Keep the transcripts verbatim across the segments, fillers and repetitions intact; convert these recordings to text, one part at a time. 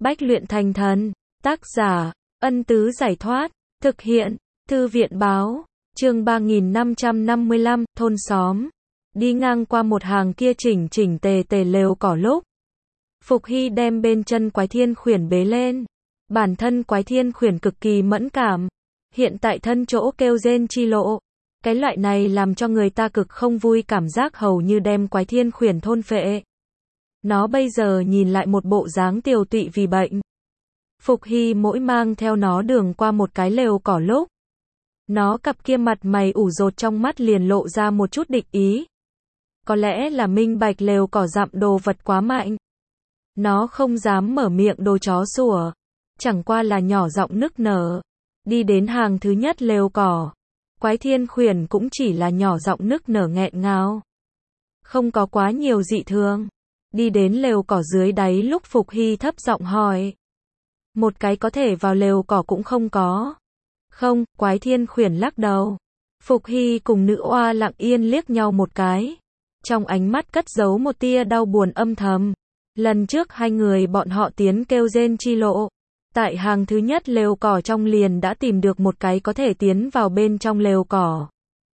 Bách luyện thành thần. Tác giả, Ân Tứ Giải Thoát. Thực hiện, Thư viện Báo. Chương ba nghìn năm trăm năm mươi lăm, thôn xóm. Đi ngang qua một hàng kia chỉnh chỉnh tề tề lều cỏ lúc. Phục Hy đem bên chân Quái Thiên Khuyển bế lên. Bản thân Quái Thiên Khuyển cực kỳ mẫn cảm. Hiện tại thân chỗ kêu rên chi lộ. Cái loại này làm cho người ta cực không vui, cảm giác hầu như đem Quái Thiên Khuyển thôn phệ. Nó bây giờ nhìn lại một bộ dáng tiều tụy vì bệnh. Phục Hy mỗi mang theo nó đường qua một cái lều cỏ lúc. Nó cặp kia mặt mày ủ rột trong mắt liền lộ ra một chút địch ý. Có lẽ là minh bạch lều cỏ dặm đồ vật quá mạnh. Nó không dám mở miệng đồ chó sủa. Chẳng qua là nhỏ giọng nức nở. Đi đến hàng thứ nhất lều cỏ. Quái Thiên Khuyển cũng chỉ là nhỏ giọng nức nở nghẹn ngào. Không có quá nhiều dị thường. Đi đến lều cỏ dưới đáy lúc Phục Hy thấp giọng hỏi. Một cái có thể vào lều cỏ cũng không có. Không, Quái Thiên Khuyển lắc đầu. Phục Hy cùng nữ oa lặng yên liếc nhau một cái. Trong ánh mắt cất giấu một tia đau buồn âm thầm. Lần trước hai người bọn họ tiến kêu rên chi lộ. Tại hàng thứ nhất lều cỏ trong liền đã tìm được một cái có thể tiến vào bên trong lều cỏ.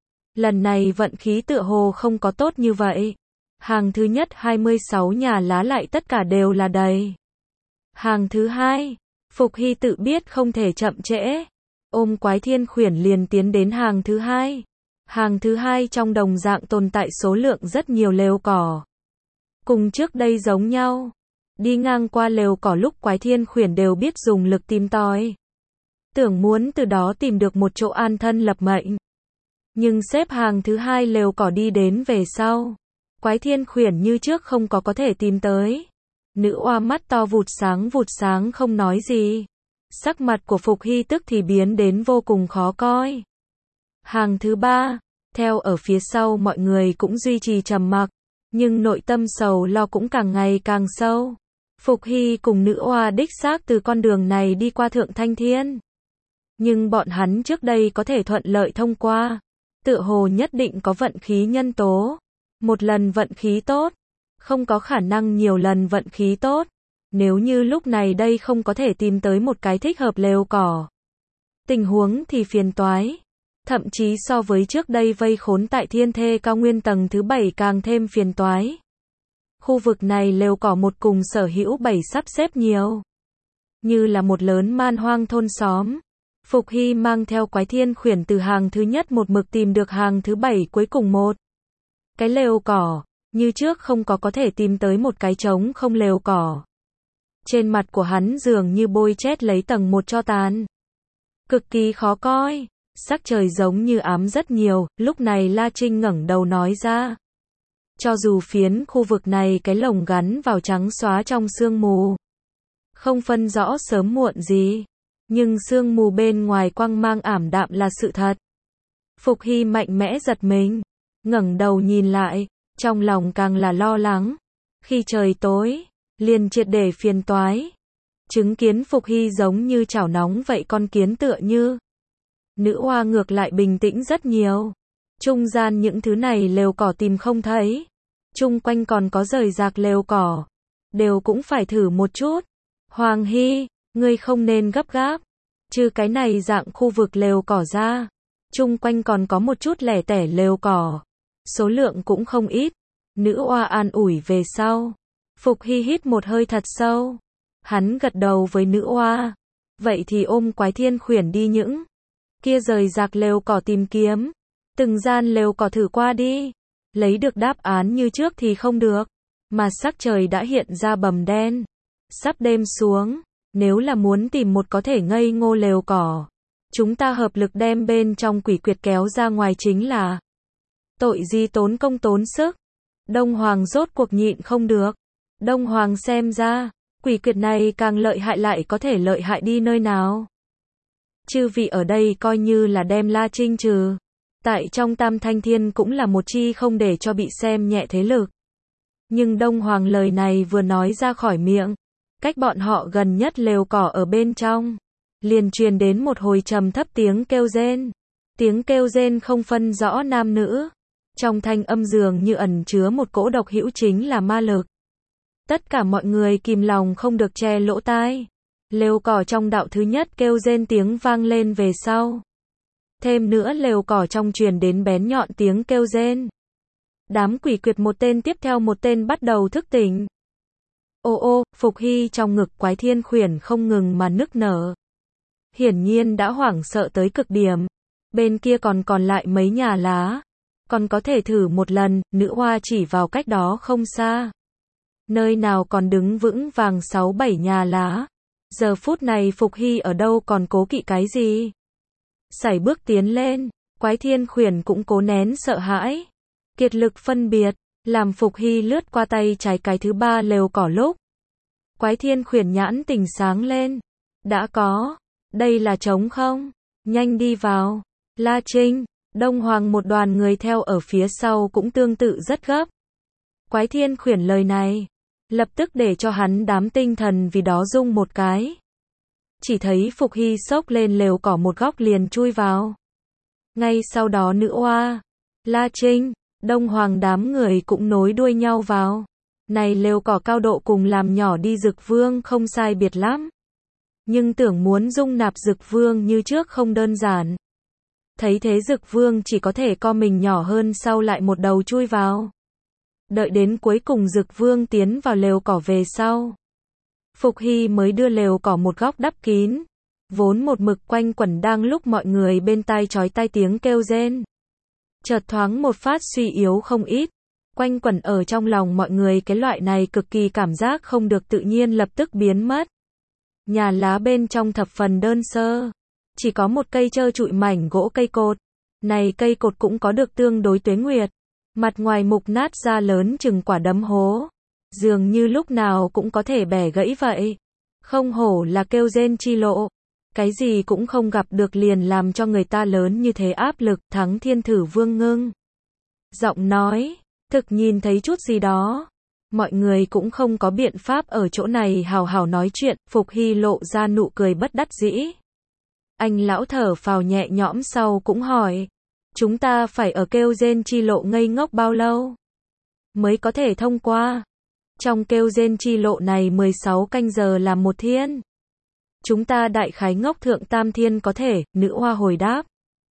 Lần này vận khí tựa hồ không có tốt như vậy. Hàng thứ nhất hai mươi sáu nhà lá lại tất cả đều là đầy. Hàng thứ hai, Phục Hy tự biết không thể chậm trễ. Ôm Quái Thiên Khuyển liền tiến đến hàng thứ hai. Hàng thứ hai trong đồng dạng tồn tại số lượng rất nhiều lều cỏ. Cùng trước đây giống nhau. Đi ngang qua lều cỏ lúc Quái Thiên Khuyển đều biết dùng lực tìm tòi. Tưởng muốn từ đó tìm được một chỗ an thân lập mệnh. Nhưng xếp hàng thứ hai lều cỏ đi đến về sau. Quái Thiên Khuyển như trước không có có thể tìm tới. Nữ oa mắt to vụt sáng vụt sáng không nói gì. Sắc mặt của Phục Hy tức thì biến đến vô cùng khó coi. Hàng thứ ba, theo ở phía sau mọi người cũng duy trì trầm mặc. Nhưng nội tâm sầu lo cũng càng ngày càng sâu. Phục Hy cùng nữ oa đích xác từ con đường này đi qua Thượng Thanh Thiên. Nhưng bọn hắn trước đây có thể thuận lợi thông qua. Tựa hồ nhất định có vận khí nhân tố. Một lần vận khí tốt. Không có khả năng nhiều lần vận khí tốt. Nếu như lúc này đây không có thể tìm tới một cái thích hợp lều cỏ. Tình huống thì phiền toái. Thậm chí so với trước đây vây khốn tại Thiên Thê cao nguyên tầng thứ bảy càng thêm phiền toái. Khu vực này lều cỏ một cùng sở hữu bảy sắp xếp nhiều. Như là một lớn man hoang thôn xóm. Phục Hy mang theo Quái Thiên Khuyển từ hàng thứ nhất một mực tìm được hàng thứ bảy cuối cùng một. Cái lều cỏ, như trước không có có thể tìm tới một cái trống không lều cỏ. Trên mặt của hắn dường như bôi chét lấy tầng một cho tàn. Cực kỳ khó coi, sắc trời giống như ám rất nhiều, lúc này La Trinh ngẩng đầu nói ra. Cho dù phiến khu vực này cái lồng gắn vào trắng xóa trong sương mù. Không phân rõ sớm muộn gì. Nhưng sương mù bên ngoài quang mang ảm đạm là sự thật. Phục Hy mạnh mẽ giật mình. ngẩng đầu nhìn lại, trong lòng càng là lo lắng. Khi trời tối, liền triệt để phiền toái. Chứng kiến Phục Hy giống như chảo nóng vậy con kiến tựa như. Nữ oa ngược lại bình tĩnh rất nhiều. Trung gian những thứ này lều cỏ tìm không thấy. Trung quanh còn có rời rạc lều cỏ. Đều cũng phải thử một chút. Hoàng Hy, ngươi không nên gấp gáp. Trừ cái này dạng khu vực lều cỏ ra. Trung quanh còn có một chút lẻ tẻ lều cỏ. Số lượng cũng không ít. Nữ oa an ủi về sau. Phục Hy hít một hơi thật sâu. Hắn gật đầu với nữ oa. Vậy thì ôm Quái Thiên Khuyển đi những kia rời rạc lều cỏ tìm kiếm. Từng gian lều cỏ thử qua đi. Lấy được đáp án như trước thì không được. Mà sắc trời đã hiện ra bầm đen. Sắp đêm xuống. Nếu là muốn tìm một có thể ngây ngô lều cỏ. Chúng ta hợp lực đem bên trong quỷ quyệt kéo ra ngoài chính là. Tội gì tốn công tốn sức. Đông Hoàng rốt cuộc nhịn không được. Đông Hoàng xem ra. Quỷ quyệt này càng lợi hại lại có thể lợi hại đi nơi nào. Chư vị ở đây coi như là đem La Trinh trừ. Tại trong Tam Thanh Thiên cũng là một chi không để cho bị xem nhẹ thế lực. Nhưng Đông Hoàng lời này vừa nói ra khỏi miệng. Cách bọn họ gần nhất lều cỏ ở bên trong. Liền truyền đến một hồi trầm thấp tiếng kêu rên. Tiếng kêu rên không phân rõ nam nữ. Trong thanh âm dường như ẩn chứa một cỗ độc hữu chính là ma lực. Tất cả mọi người kìm lòng không được che lỗ tai. Lều cỏ trong đạo thứ nhất kêu rên tiếng vang lên về sau. Thêm nữa lều cỏ trong truyền đến bén nhọn tiếng kêu rên. Đám quỷ quyệt một tên tiếp theo một tên bắt đầu thức tỉnh. Ô ô, Phục Hy trong ngực Quái Thiên Khuyển không ngừng mà nức nở. Hiển nhiên đã hoảng sợ tới cực điểm. Bên kia còn còn lại mấy nhà lá. Còn có thể thử một lần, nữ hoa chỉ vào cách đó không xa. Nơi nào còn đứng vững vàng sáu bảy nhà lá. Giờ phút này Phục Hy ở đâu còn cố kỵ cái gì. Sải bước tiến lên, Quái Thiên Khuyển cũng cố nén sợ hãi. Kiệt lực phân biệt, làm Phục Hy lướt qua tay trái cái thứ ba lều cỏ lúc. Quái Thiên Khuyển nhãn tỉnh sáng lên. Đã có, đây là trống không? Nhanh đi vào. La Trinh, Đông Hoàng một đoàn người theo ở phía sau cũng tương tự rất gấp. Quái Thiên Khuyển lời này, lập tức để cho hắn đám tinh thần vì đó rung một cái. Chỉ thấy Phục Hy xốc lên lều cỏ một góc liền chui vào. Ngay sau đó nữ oa, La Trinh, Đông Hoàng đám người cũng nối đuôi nhau vào. Này lều cỏ cao độ cùng làm nhỏ đi Dực Vương không sai biệt lắm. Nhưng tưởng muốn dung nạp Dực Vương như trước không đơn giản. Thấy thế Dực Vương chỉ có thể co mình nhỏ hơn sau lại một đầu chui vào. Đợi đến cuối cùng Dực Vương tiến vào lều cỏ về sau. Phục Hy mới đưa lều cỏ một góc đắp kín. Vốn một mực quanh quẩn đang lúc mọi người bên tai chói tai tiếng kêu rên. Chợt thoáng một phát suy yếu không ít. Quanh quẩn ở trong lòng mọi người cái loại này cực kỳ cảm giác không được tự nhiên lập tức biến mất. Nhà lá bên trong thập phần đơn sơ. Chỉ có một cây trơ trụi mảnh gỗ cây cột. Này cây cột cũng có được tương đối tuế nguyệt. Mặt ngoài mục nát ra lớn chừng quả đấm hố. Dường như lúc nào cũng có thể bẻ gãy vậy. Không hổ là kêu rên chi lộ. Cái gì cũng không gặp được liền làm cho người ta lớn như thế áp lực. Thắng Thiên Thử Vương ngưng giọng nói, thực nhìn thấy chút gì đó. Mọi người cũng không có biện pháp ở chỗ này hào hào nói chuyện. Phục Hy lộ ra nụ cười bất đắc dĩ. Anh lão thở phào nhẹ nhõm sau cũng hỏi. Chúng ta phải ở kêu rên chi lộ ngây ngốc bao lâu mới có thể thông qua? Trong kêu rên chi lộ này mười sáu canh giờ là một thiên. Chúng ta đại khái ngốc thượng tam thiên có thể, nữ hoa hồi đáp.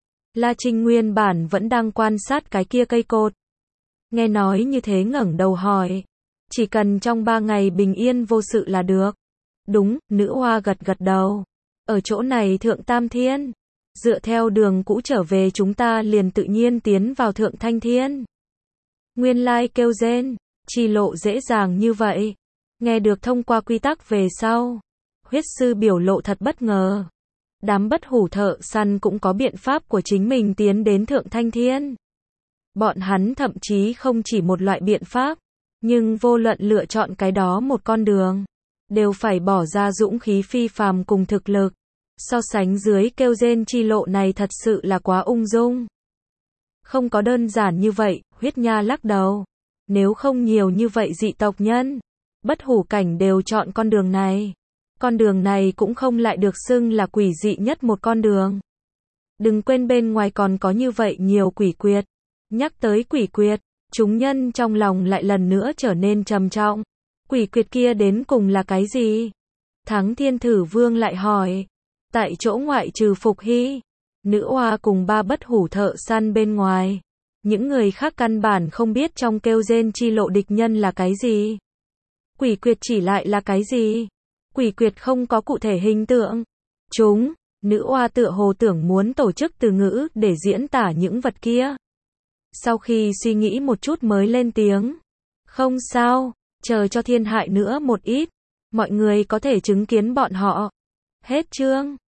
La Trinh nguyên bản vẫn đang quan sát cái kia cây cột. Nghe nói như thế ngẩng đầu hỏi. Chỉ cần trong ba ngày bình yên vô sự là được. Đúng, nữ hoa gật gật đầu. Ở chỗ này thượng tam thiên. Dựa theo đường cũ trở về chúng ta liền tự nhiên tiến vào thượng thanh thiên. Nguyên lai kêu rên, chi lộ dễ dàng như vậy. Nghe được thông qua quy tắc về sau. Huyết sư biểu lộ thật bất ngờ. Đám bất hủ thợ săn cũng có biện pháp của chính mình tiến đến thượng thanh thiên. Bọn hắn thậm chí không chỉ một loại biện pháp. Nhưng vô luận lựa chọn cái đó một con đường. Đều phải bỏ ra dũng khí phi phàm cùng thực lực. So sánh dưới kêu rên chi lộ này thật sự là quá ung dung. Không có đơn giản như vậy, Huyết Nha lắc đầu. Nếu không nhiều như vậy dị tộc nhân, bất hủ cảnh đều chọn con đường này. Con đường này cũng không lại được xưng là quỷ dị nhất một con đường. Đừng quên bên ngoài còn có như vậy nhiều quỷ quyệt. Nhắc tới quỷ quyệt, chúng nhân trong lòng lại lần nữa trở nên trầm trọng. Quỷ quyệt kia đến cùng là cái gì? Thắng Thiên Thử Vương lại hỏi. Tại chỗ ngoại trừ Phục Hy, nữ hoa cùng ba bất hủ thợ săn bên ngoài. Những người khác căn bản không biết trong kêu rên chi lộ địch nhân là cái gì. Quỷ quyệt chỉ lại là cái gì? Quỷ quyệt không có cụ thể hình tượng. Chúng, nữ hoa tựa hồ tưởng muốn tổ chức từ ngữ để diễn tả những vật kia. Sau khi suy nghĩ một chút mới lên tiếng. Không sao, chờ cho thiên hại nữa một ít. Mọi người có thể chứng kiến bọn họ. Hết chương.